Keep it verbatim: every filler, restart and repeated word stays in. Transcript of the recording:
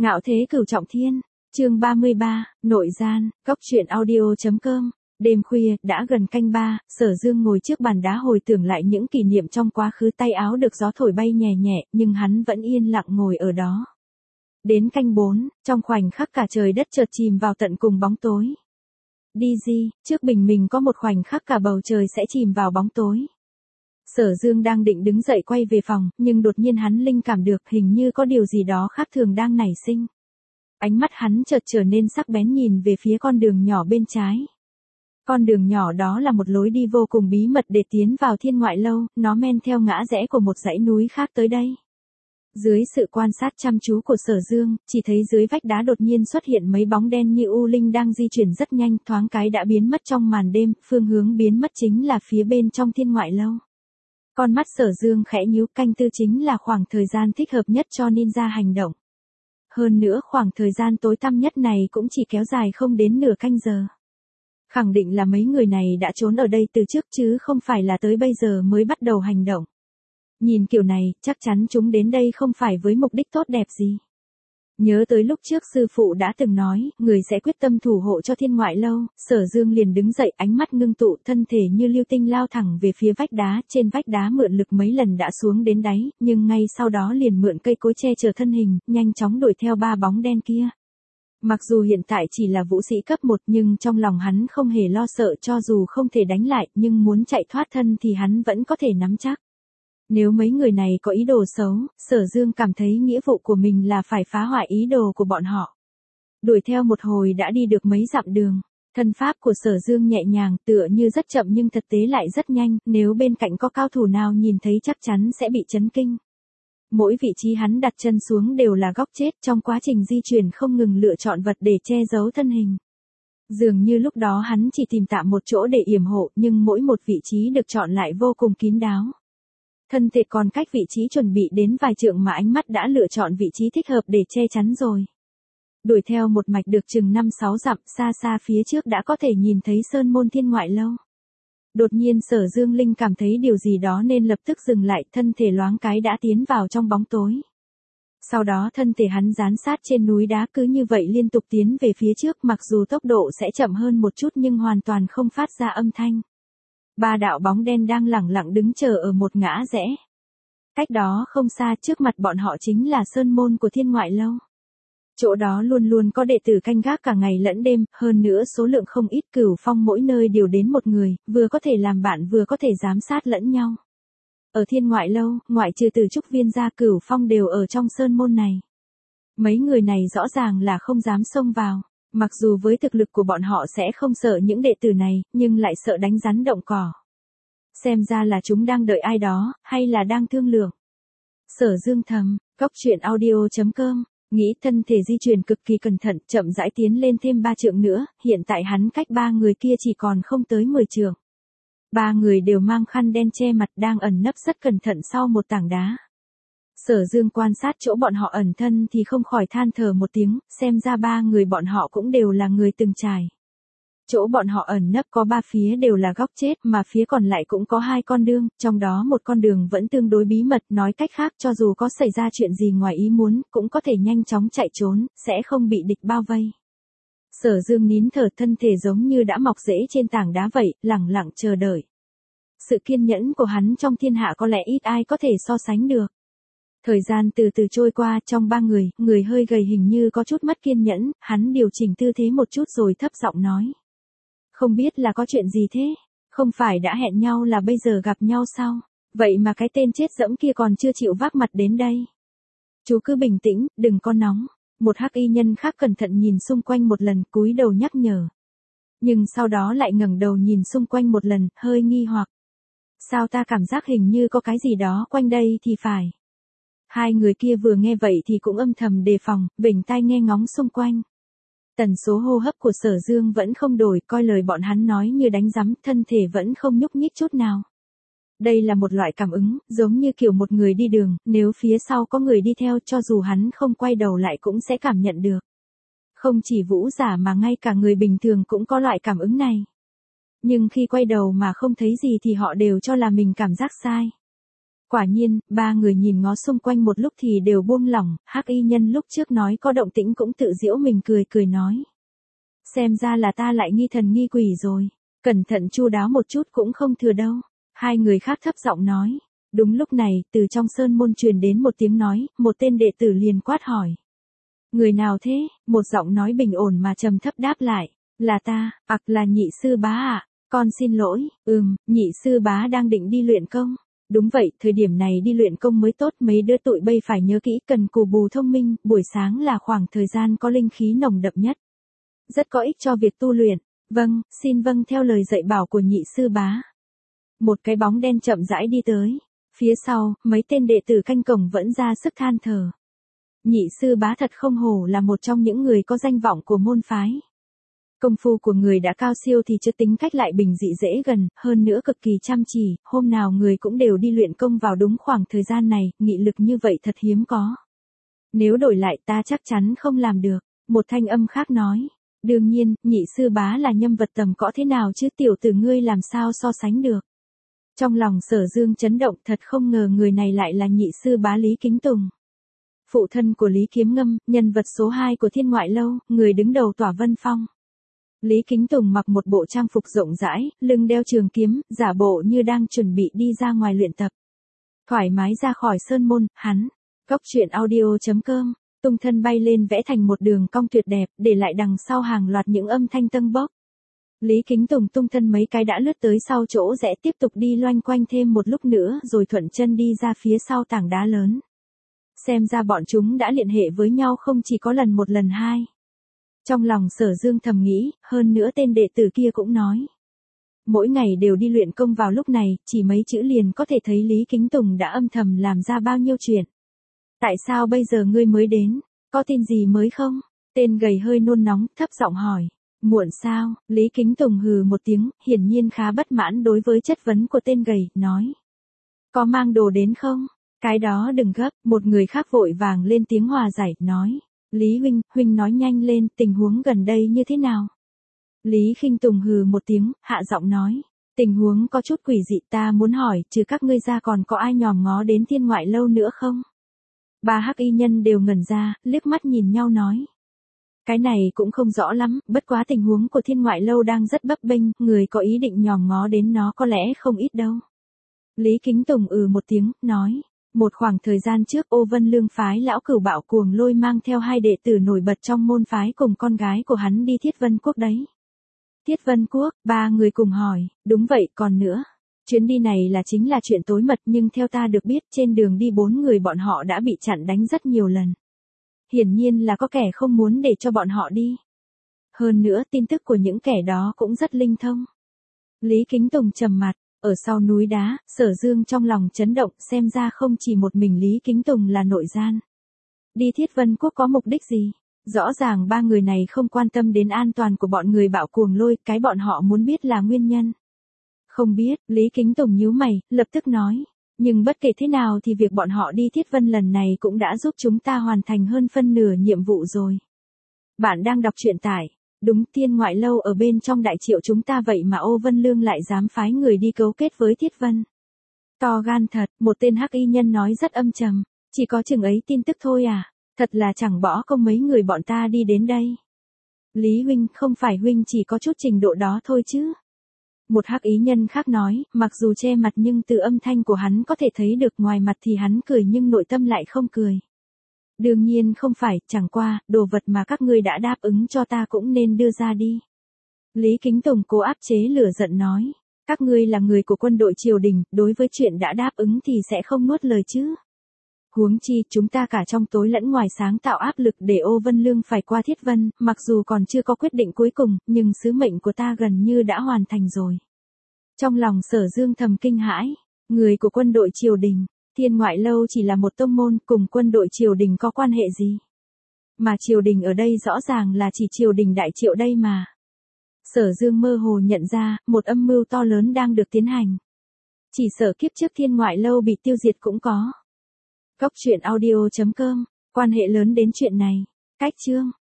Ngạo thế cửu trọng thiên, chương ba mươi ba, nội gian, góc truyện audio.com. Đêm khuya, đã gần canh ba, Sở Dương ngồi trước bàn đá hồi tưởng lại những kỷ niệm trong quá khứ, tay áo được gió thổi bay nhẹ nhẹ, nhưng hắn vẫn yên lặng ngồi ở đó. Đến canh bốn, trong khoảnh khắc cả trời đất chợt chìm vào tận cùng bóng tối. Đi gì, trước bình mình có một khoảnh khắc cả bầu trời sẽ chìm vào bóng tối. Sở Dương đang định đứng dậy quay về phòng, nhưng đột nhiên hắn linh cảm được hình như có điều gì đó khác thường đang nảy sinh. Ánh mắt hắn chợt trở nên sắc bén nhìn về phía con đường nhỏ bên trái. Con đường nhỏ đó là một lối đi vô cùng bí mật để tiến vào thiên ngoại lâu, nó men theo ngã rẽ của một dãy núi khác tới đây. Dưới sự quan sát chăm chú của Sở Dương, chỉ thấy dưới vách đá đột nhiên xuất hiện mấy bóng đen như u linh đang di chuyển rất nhanh, thoáng cái đã biến mất trong màn đêm, phương hướng biến mất chính là phía bên trong thiên ngoại lâu. Con mắt Sở Dương khẽ nhíu, canh tư chính là khoảng thời gian thích hợp nhất cho ninja hành động. Hơn nữa khoảng thời gian tối tăm nhất này cũng chỉ kéo dài không đến nửa canh giờ. Khẳng định là mấy người này đã trốn ở đây từ trước chứ không phải là tới bây giờ mới bắt đầu hành động. Nhìn kiểu này, chắc chắn chúng đến đây không phải với mục đích tốt đẹp gì. Nhớ tới lúc trước sư phụ đã từng nói, người sẽ quyết tâm thủ hộ cho thiên ngoại lâu, Sở Dương liền đứng dậy, ánh mắt ngưng tụ, thân thể như lưu tinh lao thẳng về phía vách đá, trên vách đá mượn lực mấy lần đã xuống đến đáy, nhưng ngay sau đó liền mượn cây cối che chở thân hình, nhanh chóng đuổi theo ba bóng đen kia. Mặc dù hiện tại chỉ là vũ sĩ cấp một nhưng trong lòng hắn không hề lo sợ, cho dù không thể đánh lại, nhưng muốn chạy thoát thân thì hắn vẫn có thể nắm chắc. Nếu mấy người này có ý đồ xấu, Sở Dương cảm thấy nghĩa vụ của mình là phải phá hoại ý đồ của bọn họ. Đuổi theo một hồi đã đi được mấy dặm đường. Thân pháp của Sở Dương nhẹ nhàng, tựa như rất chậm nhưng thực tế lại rất nhanh, nếu bên cạnh có cao thủ nào nhìn thấy chắc chắn sẽ bị chấn kinh. Mỗi vị trí hắn đặt chân xuống đều là góc chết, trong quá trình di chuyển không ngừng lựa chọn vật để che giấu thân hình. Dường như lúc đó hắn chỉ tìm tạm một chỗ để yểm hộ, nhưng mỗi một vị trí được chọn lại vô cùng kín đáo. Thân thể còn cách vị trí chuẩn bị đến vài trượng mà ánh mắt đã lựa chọn vị trí thích hợp để che chắn rồi. Đuổi theo một mạch được chừng năm sáu dặm, xa xa phía trước đã có thể nhìn thấy sơn môn thiên ngoại lâu. Đột nhiên Sở Dương linh cảm thấy điều gì đó nên lập tức dừng lại, thân thể loáng cái đã tiến vào trong bóng tối. Sau đó thân thể hắn dán sát trên núi đá, cứ như vậy liên tục tiến về phía trước, mặc dù tốc độ sẽ chậm hơn một chút nhưng hoàn toàn không phát ra âm thanh. Ba đạo bóng đen đang lẳng lặng đứng chờ ở một ngã rẽ. Cách đó không xa, trước mặt bọn họ chính là sơn môn của thiên ngoại lâu. Chỗ đó luôn luôn có đệ tử canh gác cả ngày lẫn đêm, hơn nữa số lượng không ít, Cửu Phong mỗi nơi đều đến một người, vừa có thể làm bạn vừa có thể giám sát lẫn nhau. Ở thiên ngoại lâu, ngoại trừ Từ Trúc Viên ra, Cửu Phong đều ở trong sơn môn này. Mấy người này rõ ràng là không dám xông vào. Mặc dù với thực lực của bọn họ sẽ không sợ những đệ tử này, nhưng lại sợ đánh rắn động cỏ. Xem ra là chúng đang đợi ai đó, hay là đang thương lượng. Sở Dương thầm, góc truyện audio.com, nghĩ thân thể di chuyển cực kỳ cẩn thận, chậm rãi tiến lên thêm ba trượng nữa, hiện tại hắn cách ba người kia chỉ còn không tới mười trượng. Ba người đều mang khăn đen che mặt, đang ẩn nấp rất cẩn thận sau một tảng đá. Sở Dương quan sát chỗ bọn họ ẩn thân thì không khỏi than thở một tiếng, xem ra ba người bọn họ cũng đều là người từng trải. Chỗ bọn họ ẩn nấp có ba phía đều là góc chết, mà phía còn lại cũng có hai con đường, trong đó một con đường vẫn tương đối bí mật, nói cách khác cho dù có xảy ra chuyện gì ngoài ý muốn, cũng có thể nhanh chóng chạy trốn, sẽ không bị địch bao vây. Sở Dương nín thở, thân thể giống như đã mọc rễ trên tảng đá vậy, lẳng lặng chờ đợi. Sự kiên nhẫn của hắn trong thiên hạ có lẽ ít ai có thể so sánh được. Thời gian từ từ trôi qua, trong ba người, người hơi gầy hình như có chút mất kiên nhẫn, hắn điều chỉnh tư thế một chút rồi thấp giọng nói. Không biết là có chuyện gì thế? Không phải đã hẹn nhau là bây giờ gặp nhau sao? Vậy mà cái tên chết dẫm kia còn chưa chịu vác mặt đến đây. Chú cứ bình tĩnh, đừng có nóng. Một hắc y nhân khác cẩn thận nhìn xung quanh một lần, cúi đầu nhắc nhở. Nhưng sau đó lại ngẩng đầu nhìn xung quanh một lần, hơi nghi hoặc. Sao ta cảm giác hình như có cái gì đó quanh đây thì phải. Hai người kia vừa nghe vậy thì cũng âm thầm đề phòng, vểnh tai nghe ngóng xung quanh. Tần số hô hấp của Sở Dương vẫn không đổi, coi lời bọn hắn nói như đánh rắm, thân thể vẫn không nhúc nhích chút nào. Đây là một loại cảm ứng, giống như kiểu một người đi đường, nếu phía sau có người đi theo cho dù hắn không quay đầu lại cũng sẽ cảm nhận được. Không chỉ vũ giả mà ngay cả người bình thường cũng có loại cảm ứng này. Nhưng khi quay đầu mà không thấy gì thì họ đều cho là mình cảm giác sai. Quả nhiên, ba người nhìn ngó xung quanh một lúc thì đều buông lỏng, hắc y nhân lúc trước nói có động tĩnh cũng tự giễu mình cười cười nói. Xem ra là ta lại nghi thần nghi quỷ rồi, cẩn thận chu đáo một chút cũng không thừa đâu. Hai người khác thấp giọng nói. Đúng lúc này, từ trong sơn môn truyền đến một tiếng nói, một tên đệ tử liền quát hỏi. Người nào thế? Một giọng nói bình ổn mà trầm thấp đáp lại. Là ta, ặc là nhị sư bá ạ. À? Con xin lỗi, ừm, nhị sư bá đang định đi luyện công. Đúng vậy, thời điểm này đi luyện công mới tốt, mấy đứa tụi bây phải nhớ kỹ, cần cù bù thông minh, buổi sáng là khoảng thời gian có linh khí nồng đậm nhất. Rất có ích cho việc tu luyện. Vâng, xin vâng theo lời dạy bảo của nhị sư bá. Một cái bóng đen chậm rãi đi tới. Phía sau, mấy tên đệ tử canh cổng vẫn ra sức than thở. Nhị sư bá thật không hổ là một trong những người có danh vọng của môn phái. Công phu của người đã cao siêu thì chưa tính cách lại bình dị dễ gần, hơn nữa cực kỳ chăm chỉ, hôm nào người cũng đều đi luyện công vào đúng khoảng thời gian này, nghị lực như vậy thật hiếm có. Nếu đổi lại ta chắc chắn không làm được, một thanh âm khác nói. Đương nhiên, nhị sư bá là nhân vật tầm cỡ thế nào chứ tiểu tử ngươi làm sao so sánh được. Trong lòng Sở Dương chấn động, thật không ngờ người này lại là nhị sư bá Lý Kính Tùng. Phụ thân của Lý Kiếm Ngâm, nhân vật số hai của Thiên Ngoại Lâu, người đứng đầu Tỏa Vân Phong. Lý Kính Tùng mặc một bộ trang phục rộng rãi, lưng đeo trường kiếm, giả bộ như đang chuẩn bị đi ra ngoài luyện tập. Thoải mái ra khỏi sơn môn, hắn, Cốc Truyện Audio chấm com, tung thân bay lên vẽ thành một đường cong tuyệt đẹp, để lại đằng sau hàng loạt những âm thanh tâng bốc. Lý Kính Tùng tung thân mấy cái đã lướt tới sau chỗ rẽ, tiếp tục đi loanh quanh thêm một lúc nữa rồi thuận chân đi ra phía sau tảng đá lớn. Xem ra bọn chúng đã liên hệ với nhau không chỉ có lần một lần hai. Trong lòng Sở Dương thầm nghĩ, hơn nữa tên đệ tử kia cũng nói. Mỗi ngày đều đi luyện công vào lúc này, chỉ mấy chữ liền có thể thấy Lý Kính Tùng đã âm thầm làm ra bao nhiêu chuyện. Tại sao bây giờ ngươi mới đến? Có tin gì mới không? Tên gầy hơi nôn nóng, thấp giọng hỏi. Muộn sao? Lý Kính Tùng hừ một tiếng, hiển nhiên khá bất mãn đối với chất vấn của tên gầy, nói. Có mang đồ đến không? Cái đó đừng gấp, một người khác vội vàng lên tiếng hòa giải, nói. Lý huynh, huynh nói nhanh lên, tình huống gần đây như thế nào? Lý Khinh Tùng hừ một tiếng, hạ giọng nói. Tình huống có chút quỷ dị, ta muốn hỏi, trừ các ngươi ra còn có ai nhòm ngó đến Thiên Ngoại Lâu nữa không? Ba hắc y nhân đều ngẩn ra, liếc mắt nhìn nhau nói. Cái này cũng không rõ lắm, bất quá tình huống của Thiên Ngoại Lâu đang rất bấp bênh, người có ý định nhòm ngó đến nó có lẽ không ít đâu. Lý Kính Tùng ừ một tiếng, nói. Một khoảng thời gian trước Ô Vân Lương phái lão Cửu Bạo Cuồng Lôi mang theo hai đệ tử nổi bật trong môn phái cùng con gái của hắn đi Thiết Vân Quốc đấy. Thiết Vân Quốc, ba người cùng hỏi, đúng vậy, còn nữa. Chuyến đi này là chính là chuyện tối mật, nhưng theo ta được biết trên đường đi bốn người bọn họ đã bị chặn đánh rất nhiều lần. Hiển nhiên là có kẻ không muốn để cho bọn họ đi. Hơn nữa tin tức của những kẻ đó cũng rất linh thông. Lý Kính Tùng trầm mặt, ở sau núi đá, Sở Dương trong lòng chấn động, xem ra không chỉ một mình Lý Kính Tùng là nội gian. Đi Thiết Vân Quốc có mục đích gì? Rõ ràng ba người này không quan tâm đến an toàn của bọn người Bạo Cuồng Lôi, cái bọn họ muốn biết là nguyên nhân. Không biết, Lý Kính Tùng nhíu mày, lập tức nói. Nhưng bất kể thế nào thì việc bọn họ đi Thiết Vân lần này cũng đã giúp chúng ta hoàn thành hơn phân nửa nhiệm vụ rồi. Bạn đang đọc truyện tải. Đúng, Thiên Ngoại Lâu ở bên trong đại triệu chúng ta vậy mà Ô Vân Lương lại dám phái người đi cấu kết với Thiết Vân. To gan thật, một tên hắc y nhân nói rất âm trầm. Chỉ có chừng ấy tin tức thôi à, thật là chẳng bỏ công mấy người bọn ta đi đến đây. Lý huynh, không phải huynh chỉ có chút trình độ đó thôi chứ. Một hắc ý nhân khác nói, mặc dù che mặt nhưng từ âm thanh của hắn có thể thấy được ngoài mặt thì hắn cười nhưng nội tâm lại không cười. Đương nhiên không phải, chẳng qua, đồ vật mà các ngươi đã đáp ứng cho ta cũng nên đưa ra đi. Lý Kính Tùng cố áp chế lửa giận nói, các ngươi là người của quân đội triều đình, đối với chuyện đã đáp ứng thì sẽ không nuốt lời chứ. Huống chi, chúng ta cả trong tối lẫn ngoài sáng tạo áp lực để Ô Vân Lương phải qua Thiết Vân, mặc dù còn chưa có quyết định cuối cùng, nhưng sứ mệnh của ta gần như đã hoàn thành rồi. Trong lòng Sở Dương thầm kinh hãi, người của quân đội triều đình, Thiên Ngoại Lâu chỉ là một tông môn, cùng quân đội triều đình có quan hệ gì? Mà triều đình ở đây rõ ràng là chỉ triều đình đại triệu đây mà. Sở Dương mơ hồ nhận ra, một âm mưu to lớn đang được tiến hành. Chỉ sợ kiếp trước Thiên Ngoại Lâu bị tiêu diệt cũng có. Cốc Truyện Audio chấm com, quan hệ lớn đến chuyện này. Cách chương